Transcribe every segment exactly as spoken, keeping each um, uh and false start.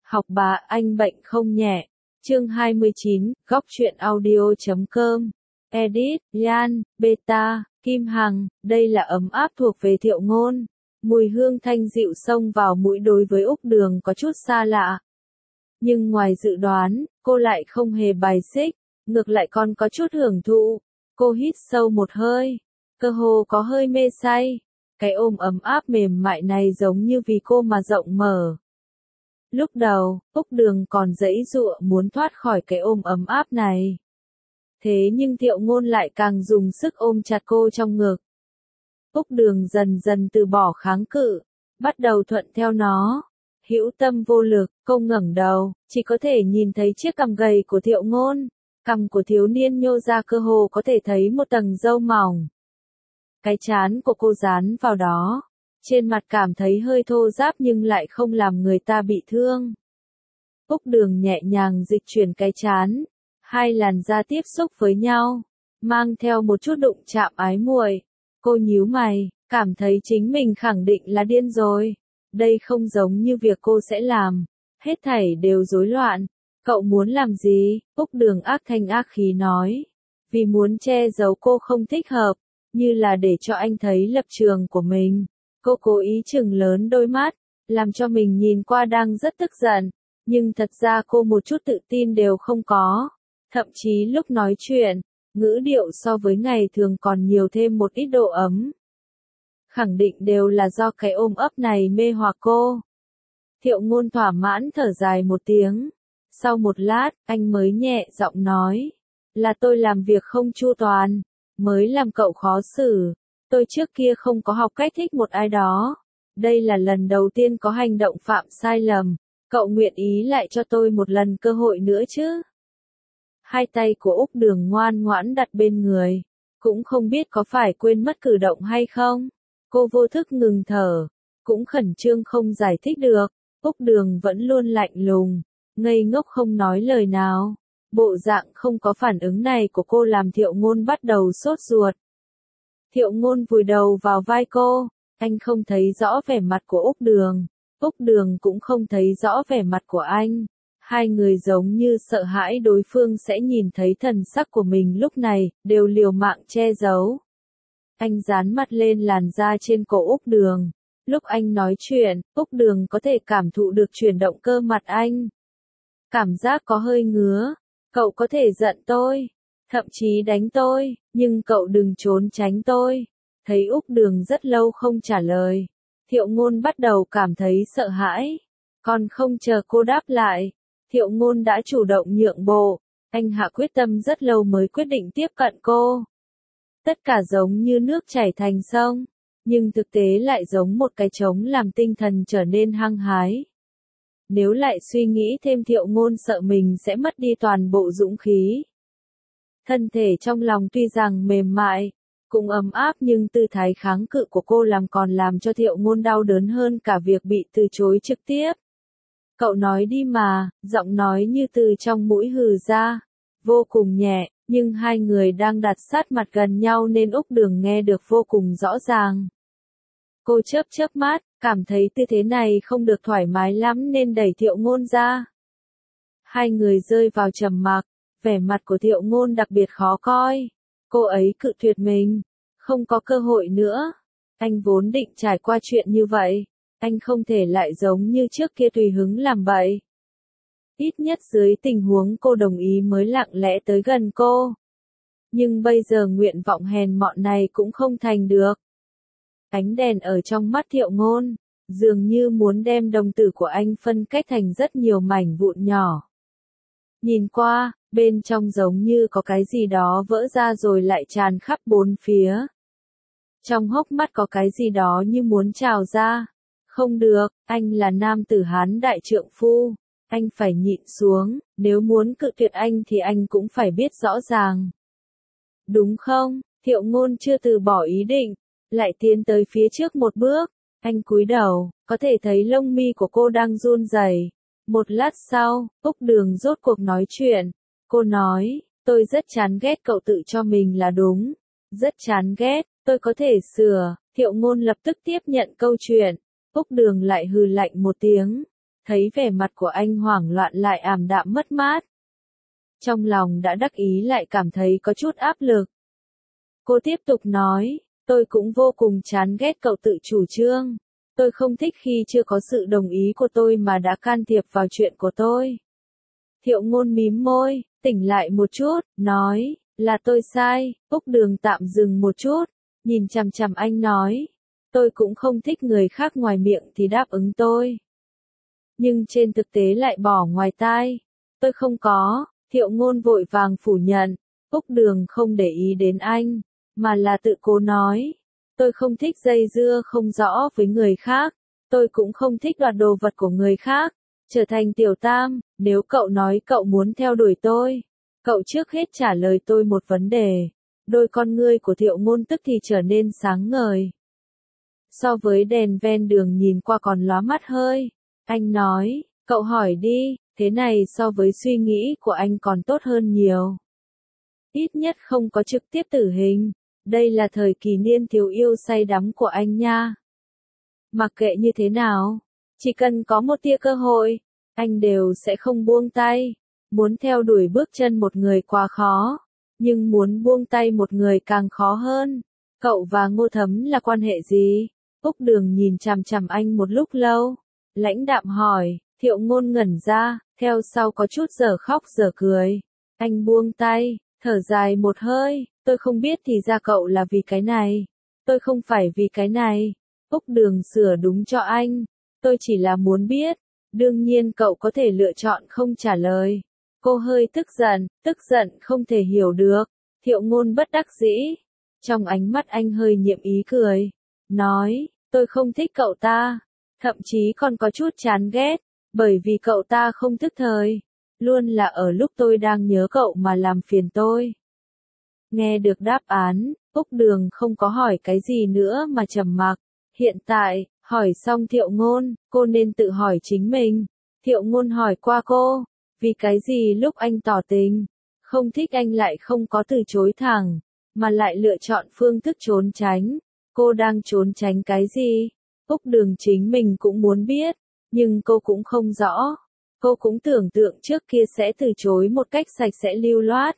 Học bà anh bệnh không nhẹ. Chương hai mươi chín, góc truyện audio.com. Edit, Yan, Beta, Kim Hằng, đây là ấm áp thuộc về Thiệu Ngôn. Mùi hương thanh dịu xông vào mũi đối với Úc Đường có chút xa lạ. Nhưng ngoài dự đoán, cô lại không hề bài xích, ngược lại còn có chút hưởng thụ. Cô hít sâu một hơi, cơ hồ có hơi mê say. Cái ôm ấm áp mềm mại này giống như vì cô mà rộng mở. Lúc đầu, Úc Đường còn giãy giụa muốn thoát khỏi cái ôm ấm áp này. Thế nhưng Thiệu Ngôn lại càng dùng sức ôm chặt cô trong ngực. Úc Đường dần dần từ bỏ kháng cự, bắt đầu thuận theo nó. Hữu tâm vô lực, cô ngẩng đầu, chỉ có thể nhìn thấy chiếc cằm gầy của Thiệu Ngôn. Cằm của thiếu niên nhô ra cơ hồ có thể thấy một tầng râu mỏng. Cái trán của cô dán vào đó. Trên mặt cảm thấy hơi thô ráp nhưng lại không làm người ta bị thương. Úc Đường nhẹ nhàng dịch chuyển cái trán. Hai làn da tiếp xúc với nhau. Mang theo một chút đụng chạm ái muội. Cô nhíu mày, cảm thấy chính mình khẳng định là điên rồi. Đây không giống như việc cô sẽ làm. Hết thảy đều rối loạn. Cậu muốn làm gì? Úc Đường ác thanh ác khí nói. Vì muốn che giấu cô không thích hợp. Như là để cho anh thấy lập trường của mình. Cô cố ý chừng lớn đôi mắt, làm cho mình nhìn qua đang rất tức giận, nhưng thật ra cô một chút tự tin đều không có. Thậm chí lúc nói chuyện, ngữ điệu so với ngày thường còn nhiều thêm một ít độ ấm. Khẳng định đều là do cái ôm ấp này mê hoặc cô. Thiệu Ngôn thỏa mãn thở dài một tiếng. Sau một lát, anh mới nhẹ giọng nói, là tôi làm việc không chu toàn, mới làm cậu khó xử. Tôi trước kia không có học cách thích một ai đó. Đây là lần đầu tiên có hành động phạm sai lầm. Cậu nguyện ý lại cho tôi một lần cơ hội nữa chứ? Hai tay của Úc Đường ngoan ngoãn đặt bên người. Cũng không biết có phải quên mất cử động hay không. Cô vô thức ngừng thở. Cũng khẩn trương không giải thích được. Úc Đường vẫn luôn lạnh lùng. Ngây ngốc không nói lời nào. Bộ dạng không có phản ứng này của cô làm Thiệu Ngôn bắt đầu sốt ruột. Thiệu Ngôn vùi đầu vào vai cô, anh không thấy rõ vẻ mặt của Úc Đường, Úc Đường cũng không thấy rõ vẻ mặt của anh. Hai người giống như sợ hãi đối phương sẽ nhìn thấy thần sắc của mình lúc này, đều liều mạng che giấu. Anh dán mặt lên làn da trên cổ Úc Đường. Lúc anh nói chuyện, Úc Đường có thể cảm thụ được chuyển động cơ mặt anh. Cảm giác có hơi ngứa, cậu có thể giận tôi. Thậm chí đánh tôi, nhưng cậu đừng trốn tránh tôi. Thấy Úc Đường rất lâu không trả lời. Thiệu Ngôn bắt đầu cảm thấy sợ hãi. Còn không chờ cô đáp lại. Thiệu Ngôn đã chủ động nhượng bộ. Anh hạ quyết tâm rất lâu mới quyết định tiếp cận cô. Tất cả giống như nước chảy thành sông. Nhưng thực tế lại giống một cái trống làm tinh thần trở nên hăng hái. Nếu lại suy nghĩ thêm Thiệu Ngôn sợ mình sẽ mất đi toàn bộ dũng khí. Thân thể trong lòng tuy rằng mềm mại, cũng ấm áp nhưng tư thái kháng cự của cô làm còn làm cho Thiệu Ngôn đau đớn hơn cả việc bị từ chối trực tiếp. Cậu nói đi mà, giọng nói như từ trong mũi hừ ra, vô cùng nhẹ, nhưng hai người đang đặt sát mặt gần nhau nên Úc Đường nghe được vô cùng rõ ràng. Cô chớp chớp mắt, cảm thấy tư thế này không được thoải mái lắm nên đẩy Thiệu Ngôn ra. Hai người rơi vào trầm mặc. Vẻ mặt của Thiệu Ngôn đặc biệt khó coi. Cô ấy cự tuyệt mình. Không có cơ hội nữa. Anh vốn định trải qua chuyện như vậy. Anh không thể lại giống như trước kia tùy hứng làm bậy. Ít nhất dưới tình huống cô đồng ý mới lặng lẽ tới gần cô. Nhưng bây giờ nguyện vọng hèn mọn này cũng không thành được. Ánh đèn ở trong mắt Thiệu Ngôn, dường như muốn đem đồng tử của anh phân cách thành rất nhiều mảnh vụn nhỏ. Nhìn qua, bên trong giống như có cái gì đó vỡ ra rồi lại tràn khắp bốn phía. Trong hốc mắt có cái gì đó như muốn trào ra. Không được, anh là nam tử Hán đại trượng phu. Anh phải nhịn xuống, nếu muốn cự tuyệt anh thì anh cũng phải biết rõ ràng. Đúng không? Thiệu Ngôn chưa từ bỏ ý định, lại tiến tới phía trước một bước. Anh cúi đầu, có thể thấy lông mi của cô đang run rẩy. Một lát sau, Úc Đường rốt cuộc nói chuyện. Cô nói, tôi rất chán ghét cậu tự cho mình là đúng. Rất chán ghét, tôi có thể sửa. Thiệu Ngôn lập tức tiếp nhận câu chuyện. Úc Đường lại hừ lạnh một tiếng. thấy vẻ mặt của anh hoảng loạn lại ảm đạm mất mát. Trong lòng đã đắc ý lại cảm thấy có chút áp lực. Cô tiếp tục nói, tôi cũng vô cùng chán ghét cậu tự chủ trương. Tôi không thích khi chưa có sự đồng ý của tôi mà đã can thiệp vào chuyện của tôi. Thiệu Ngôn mím môi, tỉnh lại một chút, nói, là tôi sai. Úc Đường tạm dừng một chút, nhìn chằm chằm anh nói, tôi cũng không thích người khác ngoài miệng thì đáp ứng tôi. Nhưng trên thực tế lại bỏ ngoài tai. Tôi không có, Thiệu Ngôn vội vàng phủ nhận. Úc Đường không để ý đến anh, mà là tự cố nói. Tôi không thích dây dưa không rõ với người khác. Tôi cũng không thích đoạt đồ vật của người khác. Trở thành tiểu tam, nếu cậu nói cậu muốn theo đuổi tôi, cậu trước hết trả lời tôi một vấn đề. Đôi con ngươi của Thiệu Ngôn tức thì trở nên sáng ngời. So với đèn ven đường nhìn qua còn lóa mắt hơi. Anh nói, cậu hỏi đi, thế này so với suy nghĩ của anh còn tốt hơn nhiều. Ít nhất không có trực tiếp tử hình. Đây là thời kỳ niên thiếu yêu say đắm của anh nha. Mặc kệ như thế nào, chỉ cần có một tia cơ hội, anh đều sẽ không buông tay. Muốn theo đuổi bước chân một người quá khó, nhưng muốn buông tay một người càng khó hơn. Cậu và Ngô Thấm là quan hệ gì? Úc Đường nhìn chằm chằm anh một lúc lâu, lãnh đạm hỏi. Thiệu Ngôn ngẩn ra, theo sau có chút giờ khóc giờ cười. Anh buông tay, thở dài một hơi, tôi không biết thì ra cậu là vì cái này. Tôi không phải vì cái này. Úc Đường sửa đúng cho anh. Tôi chỉ là muốn biết. Đương nhiên cậu có thể lựa chọn không trả lời. Cô hơi tức giận, tức giận không thể hiểu được. Thiệu Ngôn bất đắc dĩ. Trong ánh mắt anh hơi nhiệm ý cười. Nói, tôi không thích cậu ta. Thậm chí còn có chút chán ghét. Bởi vì cậu ta không thức thời. Luôn là ở lúc tôi đang nhớ cậu mà làm phiền tôi. Nghe được đáp án, Úc Đường không có hỏi cái gì nữa mà trầm mặc. Hiện tại, hỏi xong Thiệu Ngôn, cô nên tự hỏi chính mình. Thiệu Ngôn hỏi qua cô, vì cái gì lúc anh tỏ tình, không thích anh lại không có từ chối thẳng, mà lại lựa chọn phương thức trốn tránh. Cô đang trốn tránh cái gì? Úc Đường chính mình cũng muốn biết, nhưng cô cũng không rõ. Cô cũng tưởng tượng trước kia sẽ từ chối một cách sạch sẽ lưu loát.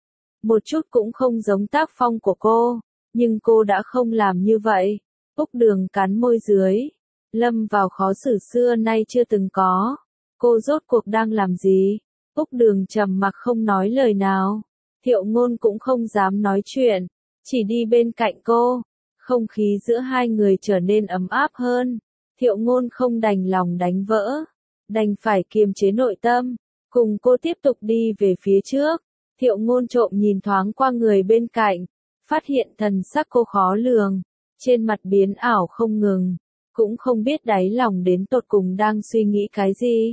Một chút cũng không giống tác phong của cô, nhưng cô đã không làm như vậy. Úc Đường cắn môi dưới, lâm vào khó xử xưa nay chưa từng có. Cô rốt cuộc đang làm gì? Úc Đường trầm mặc không nói lời nào. Thiệu Ngôn cũng không dám nói chuyện, chỉ đi bên cạnh cô. Không khí giữa hai người trở nên ấm áp hơn. Thiệu Ngôn không đành lòng đánh vỡ, đành phải kiềm chế nội tâm, cùng cô tiếp tục đi về phía trước. Thiệu Ngôn trộm nhìn thoáng qua người bên cạnh, phát hiện thần sắc cô khó lường, trên mặt biến ảo không ngừng, cũng không biết đáy lòng đến tột cùng đang suy nghĩ cái gì.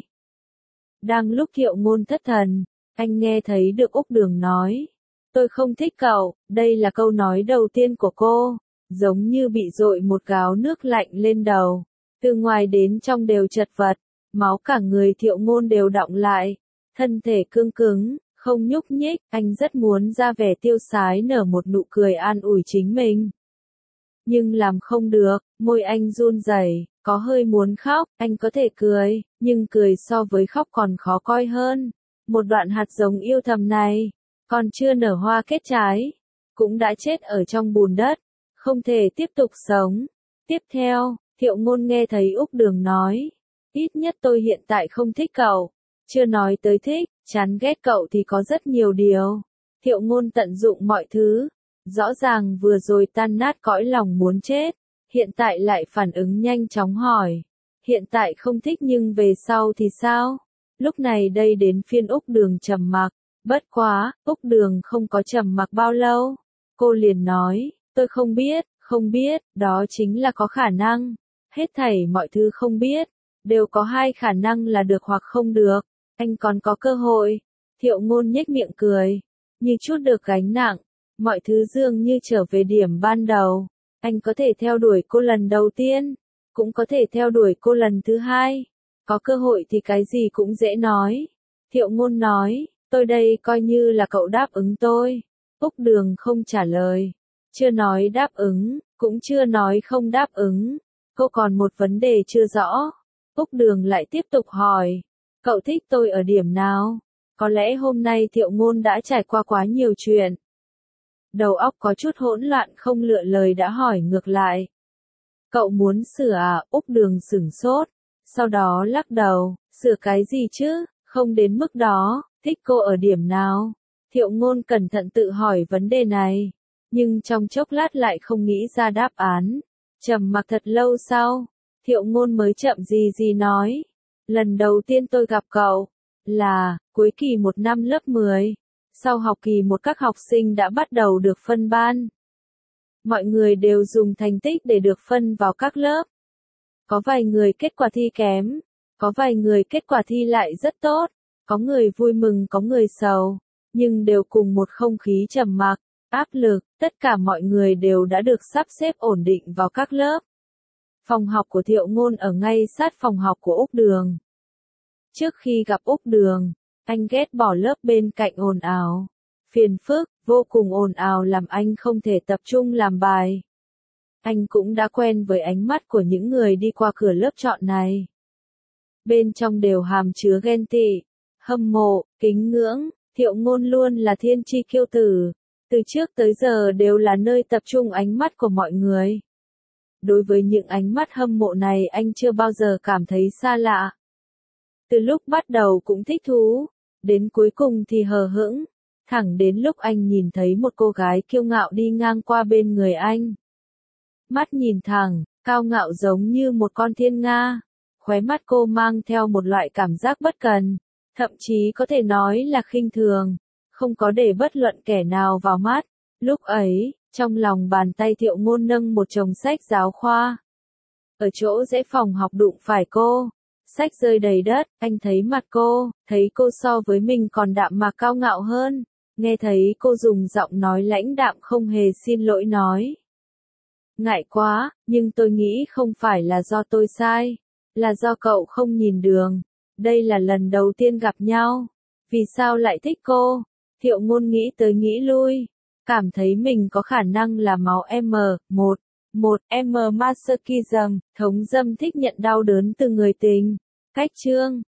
Đang lúc Thiệu Ngôn thất thần, anh nghe thấy được Úc Đường nói, tôi không thích cậu. Đây là câu nói đầu tiên của cô, giống như bị dội một gáo nước lạnh lên đầu, từ ngoài đến trong đều chật vật, máu cả người Thiệu Ngôn đều đọng lại, thân thể cương cứng, không nhúc nhích. Anh rất muốn ra vẻ tiêu sái nở một nụ cười an ủi chính mình, nhưng làm không được, môi anh run rẩy, có hơi muốn khóc. Anh có thể cười, nhưng cười so với khóc còn khó coi hơn. Một đoạn hạt giống yêu thầm này, còn chưa nở hoa kết trái, cũng đã chết ở trong bùn đất, không thể tiếp tục sống. Tiếp theo, Thiệu Ngôn nghe thấy Úc Đường nói, ít nhất tôi hiện tại không thích cậu. Chưa nói tới thích, chán ghét cậu thì có rất nhiều điều. Thiệu Ngôn tận dụng mọi thứ. Rõ ràng vừa rồi tan nát cõi lòng muốn chết, hiện tại lại phản ứng nhanh chóng hỏi. Hiện tại không thích nhưng về sau thì sao? Lúc này đây đến phiên Úc Đường trầm mặc. Bất quá, Úc Đường không có trầm mặc bao lâu. Cô liền nói, tôi không biết, không biết, đó chính là có khả năng. Hết thảy mọi thứ không biết, đều có hai khả năng là được hoặc không được. Anh còn có cơ hội. Thiệu Ngôn nhếch miệng cười, như chút được gánh nặng. Mọi thứ dường như trở về điểm ban đầu. Anh có thể theo đuổi cô lần đầu tiên, cũng có thể theo đuổi cô lần thứ hai. Có cơ hội thì cái gì cũng dễ nói. Thiệu Ngôn nói, tôi đây coi như là cậu đáp ứng tôi. Úc Đường không trả lời. Chưa nói đáp ứng, cũng chưa nói không đáp ứng. Cô còn một vấn đề chưa rõ. Úc Đường lại tiếp tục hỏi, cậu thích tôi ở điểm nào? Có lẽ hôm nay Thiệu Ngôn đã trải qua quá nhiều chuyện. Đầu óc có chút hỗn loạn không lựa lời đã hỏi ngược lại. Cậu muốn sửa à? Úc Đường sửng sốt, sau đó lắc đầu, sửa cái gì chứ, không đến mức đó, thích cô ở điểm nào? Thiệu Ngôn cẩn thận tự hỏi vấn đề này, nhưng trong chốc lát lại không nghĩ ra đáp án. Trầm mặc thật lâu sau, Thiệu Ngôn mới chậm gì gì nói, lần đầu tiên tôi gặp cậu, là, cuối kỳ một năm lớp mười. Sau học kỳ một các học sinh đã bắt đầu được phân ban. Mọi người đều dùng thành tích để được phân vào các lớp. Có vài người kết quả thi kém, có vài người kết quả thi lại rất tốt, có người vui mừng có người sầu, nhưng đều cùng một không khí trầm mặc, áp lực, tất cả mọi người đều đã được sắp xếp ổn định vào các lớp. Phòng học của Thiệu Ngôn ở ngay sát phòng học của Úc Đường. Trước khi gặp Úc Đường, anh ghét bỏ lớp bên cạnh ồn ào, phiền phức, vô cùng ồn ào làm anh không thể tập trung làm bài. Anh cũng đã quen với ánh mắt của những người đi qua cửa lớp chọn này. Bên trong đều hàm chứa ghen tị, hâm mộ, kính ngưỡng, Thiệu Ngôn luôn là thiên chi kiêu tử, từ trước tới giờ đều là nơi tập trung ánh mắt của mọi người. Đối với những ánh mắt hâm mộ này anh chưa bao giờ cảm thấy xa lạ. Từ lúc bắt đầu cũng thích thú, đến cuối cùng thì hờ hững, thẳng đến lúc anh nhìn thấy một cô gái kiêu ngạo đi ngang qua bên người anh. Mắt nhìn thẳng, cao ngạo giống như một con thiên nga, khóe mắt cô mang theo một loại cảm giác bất cần, thậm chí có thể nói là khinh thường, không có để bất luận kẻ nào vào mắt. Lúc ấy, trong lòng bàn tay Thiệu Ngôn nâng một chồng sách giáo khoa. Ở chỗ rẽ phòng học đụng phải cô, sách rơi đầy đất, anh thấy mặt cô, thấy cô so với mình còn đạm mạc cao ngạo hơn, nghe thấy cô dùng giọng nói lãnh đạm không hề xin lỗi nói. Ngại quá, nhưng tôi nghĩ không phải là do tôi sai, là do cậu không nhìn đường, đây là lần đầu tiên gặp nhau, vì sao lại thích cô? Thiệu Ngôn nghĩ tới nghĩ lui, cảm thấy mình có khả năng là máu M, một, một, M masochism, thống dâm thích nhận đau đớn từ người tình. Cách chương